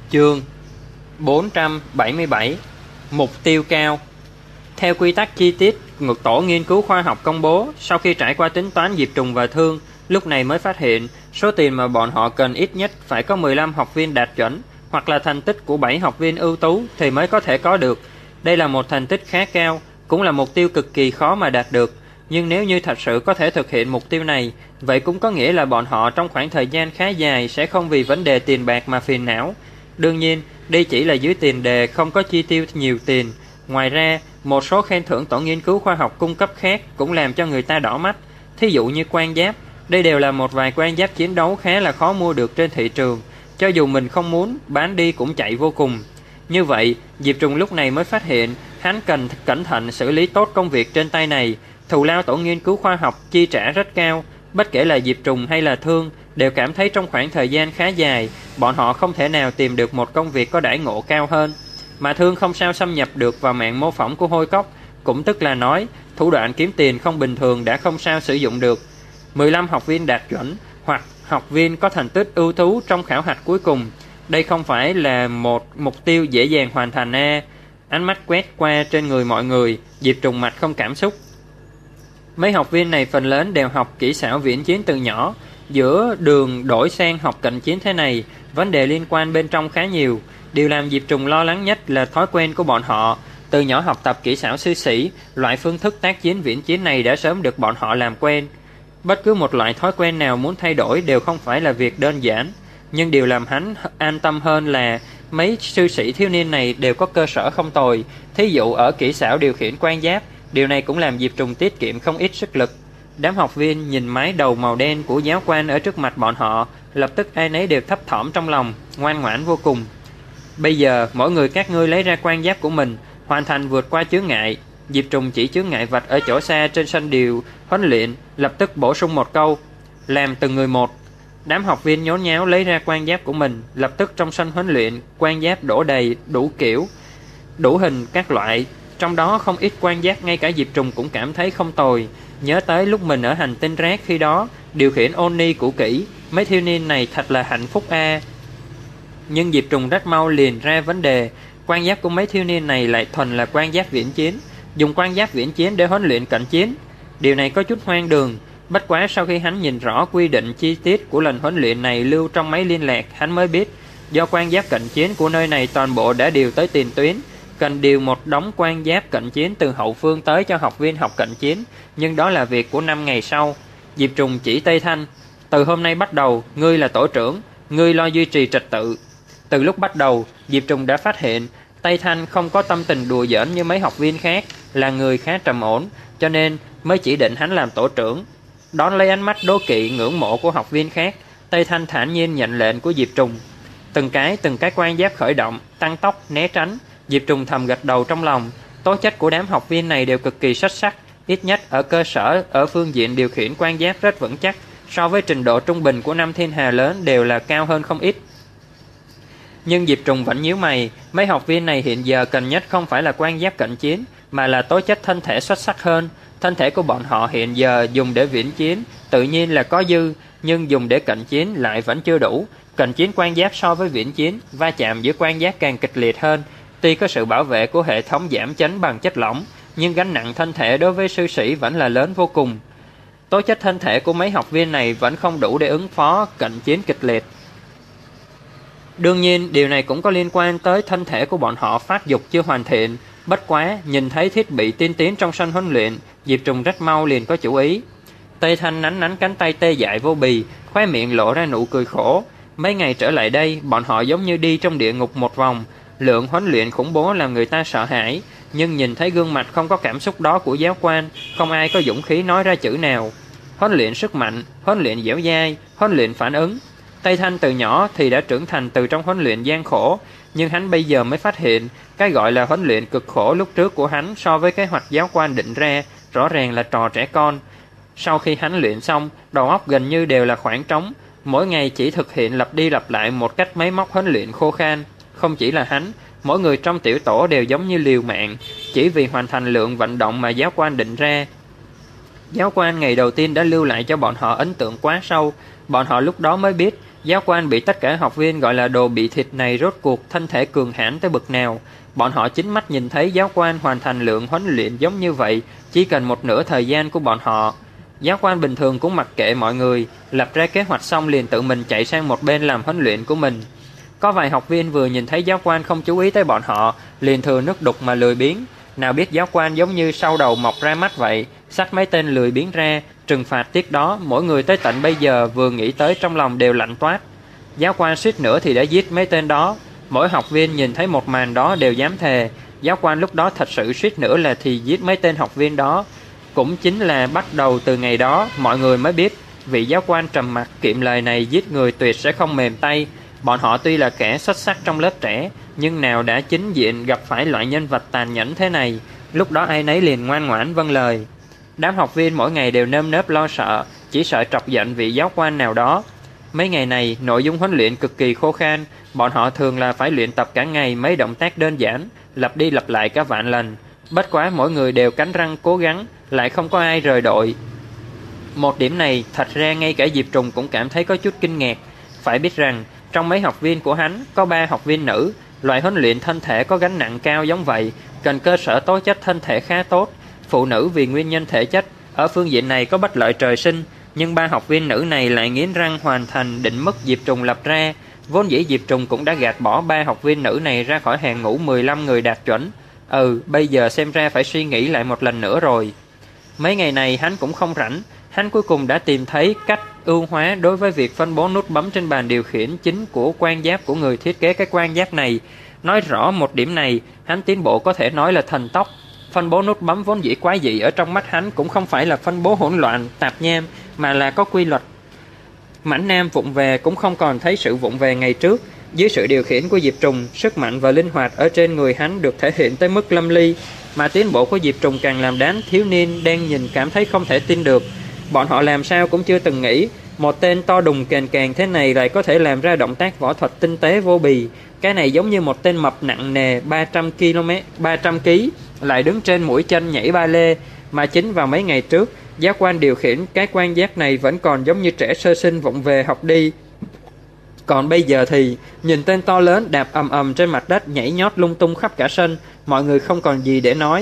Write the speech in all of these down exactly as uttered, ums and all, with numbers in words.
Chương bốn trăm bảy mươi bảy. Mục tiêu cao. Theo quy tắc chi tiết, ngược tổ nghiên cứu khoa học công bố, sau khi trải qua tính toán Diệp Trùng và Thương, lúc này mới phát hiện số tiền mà bọn họ cần ít nhất phải có mười lăm học viên đạt chuẩn, hoặc là thành tích của bảy học viên ưu tú thì mới có thể có được. Đây là một thành tích khá cao, cũng là mục tiêu cực kỳ khó mà đạt được. Nhưng nếu như thật sự có thể thực hiện mục tiêu này, vậy cũng có nghĩa là bọn họ trong khoảng thời gian khá dài sẽ không vì vấn đề tiền bạc mà phiền não. Đương nhiên, đây chỉ là dưới tiền đề không có chi tiêu nhiều tiền. Ngoài ra, một số khen thưởng tổ nghiên cứu khoa học cung cấp khác cũng làm cho người ta đỏ mắt. Thí dụ như quan giáp, đây đều là một vài quan giáp chiến đấu khá là khó mua được trên thị trường. Cho dù mình không muốn, bán đi cũng chạy vô cùng. Như vậy, Diệp Trùng lúc này mới phát hiện hắn cần cẩn thận xử lý tốt công việc trên tay này. Thù lao tổ nghiên cứu khoa học chi trả rất cao. Bất kể là Diệp Trùng hay là Thương đều cảm thấy trong khoảng thời gian khá dài, bọn họ không thể nào tìm được một công việc có đãi ngộ cao hơn. Mà Thương không sao xâm nhập được vào mạng mô phỏng của Hôi Cốc, cũng tức là nói thủ đoạn kiếm tiền không bình thường đã không sao sử dụng được. mười lăm học viên đạt chuẩn hoặc học viên có thành tích ưu tú trong khảo hạch cuối cùng, đây không phải là một mục tiêu dễ dàng hoàn thành a. Ánh mắt quét qua trên người mọi người, Diệp Trùng mặt không cảm xúc. Mấy học viên này phần lớn đều học kỹ xảo viễn chiến từ nhỏ. Giữa đường đổi sang học cận chiến thế này, vấn đề liên quan bên trong khá nhiều. Điều làm Diệp Trùng lo lắng nhất là thói quen của bọn họ. Từ nhỏ học tập kỹ xảo sư sĩ, loại phương thức tác chiến viễn chiến này đã sớm được bọn họ làm quen. Bất cứ một loại thói quen nào muốn thay đổi đều không phải là việc đơn giản. Nhưng điều làm hắn an tâm hơn là mấy sư sĩ thiếu niên này đều có cơ sở không tồi. Thí dụ ở kỹ xảo điều khiển quan giáp, điều này cũng làm Diệp Trùng tiết kiệm không ít sức lực. Đám học viên nhìn mái đầu màu đen của giáo quan ở trước mặt bọn họ, lập tức ai nấy đều thấp thỏm trong lòng, ngoan ngoãn vô cùng. Bây giờ mỗi người các ngươi lấy ra quan giáp của mình, hoàn thành vượt qua chướng ngại. Diệp Trùng chỉ chướng ngại vạch ở chỗ xa trên sân điều huấn luyện, lập tức bổ sung một câu: làm từng người một. Đám học viên nhốn nháo lấy ra quan giáp của mình, lập tức trong sân huấn luyện quan giáp đổ đầy đủ kiểu, đủ hình các loại. Trong đó không ít quan giáp ngay cả Diệp Trùng cũng cảm thấy không tồi. Nhớ tới lúc mình ở hành tinh rác khi đó, điều khiển Oni cũ kỹ, mấy thiếu niên này thật là hạnh phúc a. Nhưng Diệp Trùng rất mau liền ra vấn đề, quan giáp của mấy thiếu niên này lại thuần là quan giáp viễn chiến, dùng quan giáp viễn chiến để huấn luyện cận chiến. Điều này có chút hoang đường. Bất quá sau khi hắn nhìn rõ quy định chi tiết của lần huấn luyện này lưu trong máy liên lạc, hắn mới biết do quan giáp cận chiến của nơi này toàn bộ đã điều tới tiền tuyến, cần điều một đống quan giáp cận chiến từ hậu phương tới cho học viên học cận chiến, nhưng đó là việc của năm ngày sau. Diệp Trùng chỉ Tây Thanh: từ hôm nay bắt đầu, ngươi là tổ trưởng, ngươi lo duy trì trật tự. Từ lúc bắt đầu, Diệp Trùng đã phát hiện Tây Thanh không có tâm tình đùa giỡn như mấy học viên khác, là người khá trầm ổn, cho nên mới chỉ định hắn làm tổ trưởng. Đón lấy ánh mắt đố kỵ ngưỡng mộ của học viên khác, Tây Thanh thản nhiên nhận lệnh của Diệp Trùng. Từng cái từng cái quan giáp khởi động, tăng tốc, né tránh. Diệp Trùng thầm gật đầu trong lòng. Tố chất của đám học viên này đều cực kỳ xuất sắc, ít nhất ở cơ sở ở phương diện điều khiển quan giáp rất vững chắc, so với trình độ trung bình của năm thiên hà lớn đều là cao hơn không ít. Nhưng Diệp Trùng vẫn nhíu mày, mấy học viên này hiện giờ cần nhất không phải là quan giáp cận chiến, mà là tố chất thân thể xuất sắc hơn. Thân thể của bọn họ hiện giờ dùng để viễn chiến tự nhiên là có dư, nhưng dùng để cận chiến lại vẫn chưa đủ. Cận chiến quan giáp so với viễn chiến, va chạm giữa quan giáp càng kịch liệt hơn. Tuy có sự bảo vệ của hệ thống giảm chấn bằng chất lỏng, nhưng gánh nặng thân thể đối với sư sĩ vẫn là lớn vô cùng. Tố chất thân thể của mấy học viên này vẫn không đủ để ứng phó cận chiến kịch liệt. Đương nhiên, điều này cũng có liên quan tới thân thể của bọn họ phát dục chưa hoàn thiện. Bất quá, nhìn thấy thiết bị tiên tiến trong sân huấn luyện, Diệp Trùng rất mau liền có chủ ý. Tây Thanh nắn nắn cánh tay tê dại vô bì, khóe miệng lộ ra nụ cười khổ. Mấy ngày trở lại đây, bọn họ giống như đi trong địa ngục một vòng. Lượng huấn luyện khủng bố làm người ta sợ hãi, nhưng nhìn thấy gương mặt không có cảm xúc đó của giáo quan, không ai có dũng khí nói ra chữ nào. Huấn luyện sức mạnh, huấn luyện dẻo dai, huấn luyện phản ứng. Tây Thanh từ nhỏ thì đã trưởng thành từ trong huấn luyện gian khổ, nhưng hắn bây giờ mới phát hiện cái gọi là huấn luyện cực khổ lúc trước của hắn so với kế hoạch giáo quan định ra rõ ràng là trò trẻ con. Sau khi hắn luyện xong, đầu óc gần như đều là khoảng trống, mỗi ngày chỉ thực hiện lặp đi lặp lại một cách máy móc huấn luyện khô khan. Không chỉ là hắn, mỗi người trong tiểu tổ đều giống như liều mạng, chỉ vì hoàn thành lượng vận động mà giáo quan định ra. Giáo quan ngày đầu tiên đã lưu lại cho bọn họ ấn tượng quá sâu. Bọn họ lúc đó mới biết Giáo quan bị tất cả học viên gọi là đồ bị thịt này rốt cuộc thân thể cường hãn tới bực nào. Bọn họ chính mắt nhìn thấy giáo quan hoàn thành lượng huấn luyện giống như vậy chỉ cần một nửa thời gian của bọn họ. Giáo quan bình thường cũng mặc kệ mọi người, lập ra kế hoạch xong liền tự mình chạy sang một bên làm huấn luyện của mình. Có vài học viên vừa nhìn thấy giáo quan không chú ý tới bọn họ, liền thừa nước đục mà lười biếng. Nào biết giáo quan giống như sau đầu mọc ra mắt vậy, xách mấy tên lười biếng ra, trừng phạt tiếc đó. Mỗi người tới tận bây giờ vừa nghĩ tới trong lòng đều lạnh toát. Giáo quan suýt nữa thì đã giết mấy tên đó. Mỗi học viên nhìn thấy một màn đó đều dám thề, giáo quan lúc đó thật sự suýt nữa là thì giết mấy tên học viên đó. Cũng chính là bắt đầu từ ngày đó, mọi người mới biết vị giáo quan trầm mặc kiệm lời này giết người tuyệt sẽ không mềm tay. Bọn họ tuy là kẻ xuất sắc trong lớp trẻ, nhưng nào đã chính diện gặp phải loại nhân vật tàn nhẫn thế này, lúc đó ai nấy liền ngoan ngoãn vâng lời. Đám học viên mỗi ngày đều nơm nớp lo sợ, chỉ sợ trọc giận vị giáo quan nào đó. Mấy ngày này, nội dung huấn luyện cực kỳ khô khan, bọn họ thường là phải luyện tập cả ngày mấy động tác đơn giản, lặp đi lặp lại cả vạn lần. Bất quá mỗi người đều cắn răng cố gắng, lại không có ai rời đội. Một điểm này, thật ra ngay cả Diệp Trùng cũng cảm thấy có chút kinh ngạc. Phải biết rằng, trong mấy học viên của hắn, có ba học viên nữ, loại huấn luyện thân thể có gánh nặng cao giống vậy, cần cơ sở tố chất thân thể khá tốt. Phụ nữ vì nguyên nhân thể chất, ở phương diện này có bất lợi trời sinh, nhưng ba học viên nữ này lại nghiến răng hoàn thành định mức Diệp Trùng lập ra. Vốn dĩ Diệp Trùng cũng đã gạt bỏ ba học viên nữ này ra khỏi hàng ngũ mười lăm người đạt chuẩn. Ừ, bây giờ xem ra phải suy nghĩ lại một lần nữa rồi. Mấy ngày này hắn cũng không rảnh, hắn cuối cùng đã tìm thấy cách ưu hóa đối với việc phân bố nút bấm trên bàn điều khiển chính của quan giáp của người thiết kế cái quan giáp này. Nói rõ một điểm này, hắn tiến bộ có thể nói là thần tốc. Phân bố nút bấm vốn dĩ quái dị ở trong mắt hắn cũng không phải là phân bố hỗn loạn, tạp nham, mà là có quy luật. Mãnh Nam vụng về cũng không còn thấy sự vụng về ngày trước. Dưới sự điều khiển của Diệp Trùng, sức mạnh và linh hoạt ở trên người hắn được thể hiện tới mức lâm ly, mà tiến bộ của Diệp Trùng càng làm đám thiếu niên đang nhìn cảm thấy không thể tin được. Bọn họ làm sao cũng chưa từng nghĩ một tên to đùng kềnh kềnh thế này lại có thể làm ra động tác võ thuật tinh tế vô bì. Cái này giống như một tên mập nặng nề ba trăm ki lô mét, ba trăm ki lô gam lại đứng trên mũi chân nhảy ba lê. Mà chính vào mấy ngày trước, giáo quan điều khiển cái quan giáp này vẫn còn giống như trẻ sơ sinh vụng về học đi. Còn bây giờ thì nhìn tên to lớn đạp ầm ầm trên mặt đất, nhảy nhót lung tung khắp cả sân, mọi người không còn gì để nói.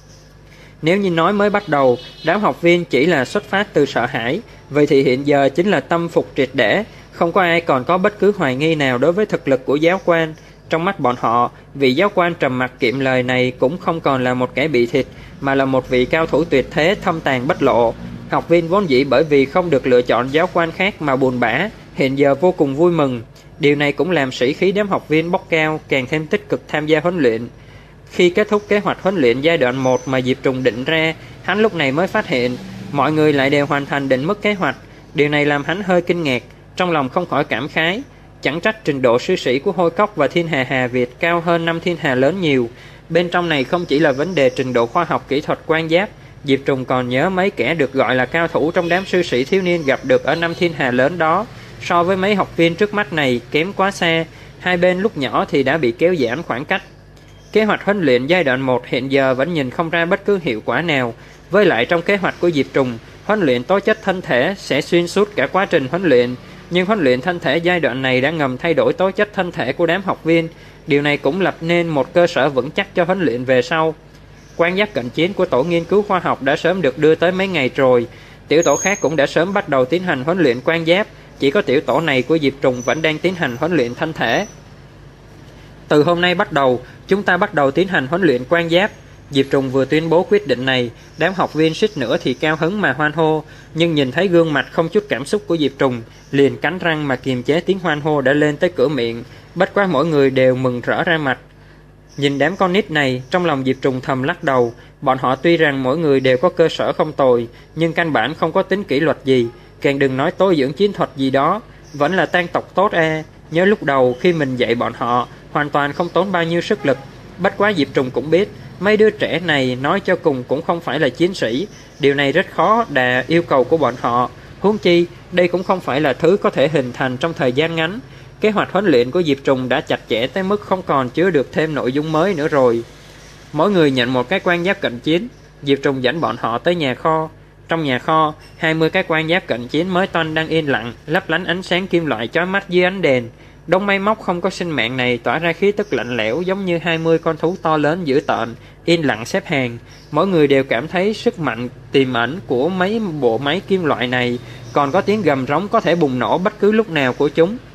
Nếu như nói mới bắt đầu, đám học viên chỉ là xuất phát từ sợ hãi, vậy thì hiện giờ chính là tâm phục triệt để, không có ai còn có bất cứ hoài nghi nào đối với thực lực của giáo quan. Trong mắt bọn họ, vị giáo quan trầm mặc kiệm lời này cũng không còn là một kẻ bị thịt, mà là một vị cao thủ tuyệt thế thâm tàng bất lộ. Học viên vốn dĩ bởi vì không được lựa chọn giáo quan khác mà buồn bã, hiện giờ vô cùng vui mừng. Điều này cũng làm sĩ khí đám học viên bốc cao, càng thêm tích cực tham gia huấn luyện. Khi kết thúc kế hoạch huấn luyện giai đoạn một mà Diệp Trùng định ra, hắn lúc này mới phát hiện mọi người lại đều hoàn thành định mức kế hoạch. Điều này làm hắn hơi kinh ngạc, trong lòng không khỏi cảm khái. Chẳng trách trình độ sư sĩ của Hôi Cốc và Thiên Hà Hà Việt cao hơn năm Thiên Hà lớn nhiều. Bên trong này không chỉ là vấn đề trình độ khoa học kỹ thuật quan giáp, Diệp Trùng còn nhớ mấy kẻ được gọi là cao thủ trong đám sư sĩ thiếu niên gặp được ở năm Thiên Hà lớn đó. So với mấy học viên trước mắt này kém quá xa, hai bên lúc nhỏ thì đã bị kéo giảm khoảng cách. Kế hoạch huấn luyện giai đoạn một hiện giờ vẫn nhìn không ra bất cứ hiệu quả nào. Với lại trong kế hoạch của Diệp Trùng, huấn luyện tố chất thân thể sẽ xuyên suốt cả quá trình huấn luyện, nhưng huấn luyện thân thể giai đoạn này đã ngầm thay đổi tố chất thân thể của đám học viên. Điều này cũng lập nên một cơ sở vững chắc cho huấn luyện về sau. Quan giáp cận chiến của tổ nghiên cứu khoa học đã sớm được đưa tới mấy ngày rồi. Tiểu tổ khác cũng đã sớm bắt đầu tiến hành huấn luyện quan giáp, chỉ có tiểu tổ này của Diệp Trùng vẫn đang tiến hành huấn luyện thân thể. Từ hôm nay bắt đầu, chúng ta bắt đầu tiến hành huấn luyện quan giáp. Diệp Trùng vừa tuyên bố quyết định này, đám học viên suýt nữa thì cao hứng mà hoan hô, nhưng nhìn thấy gương mặt không chút cảm xúc của Diệp Trùng, liền cắn răng mà kiềm chế tiếng hoan hô đã lên tới cửa miệng. Bất quá mỗi người đều mừng rỡ ra mặt. Nhìn đám con nít này, trong lòng Diệp Trùng thầm lắc đầu. Bọn họ tuy rằng mỗi người đều có cơ sở không tồi, nhưng căn bản không có tính kỷ luật gì, càng đừng nói tối dưỡng chiến thuật gì đó. Vẫn là tan tộc tốt e. Nhớ lúc đầu khi mình dạy bọn họ, hoàn toàn không tốn bao nhiêu sức lực. Bất quá Diệp Trùng cũng biết, mấy đứa trẻ này nói cho cùng cũng không phải là chiến sĩ. Điều này rất khó đạt yêu cầu của bọn họ. Huống chi, đây cũng không phải là thứ có thể hình thành trong thời gian ngắn. Kế hoạch huấn luyện của Diệp Trùng đã chặt chẽ tới mức không còn chứa được thêm nội dung mới nữa rồi. Mỗi người nhận một cái quan giáp cận chiến. Diệp Trùng dẫn bọn họ tới nhà kho. Trong nhà kho, hai mươi cái quan giáp cận chiến mới toanh đang yên lặng, lấp lánh ánh sáng kim loại chói mắt dưới ánh đèn. Đống máy móc không có sinh mạng này tỏa ra khí tức lạnh lẽo giống như hai mươi con thú to lớn dữ tợn, yên lặng xếp hàng. Mỗi người đều cảm thấy sức mạnh tiềm ẩn của mấy bộ máy kim loại này, còn có tiếng gầm rống có thể bùng nổ bất cứ lúc nào của chúng.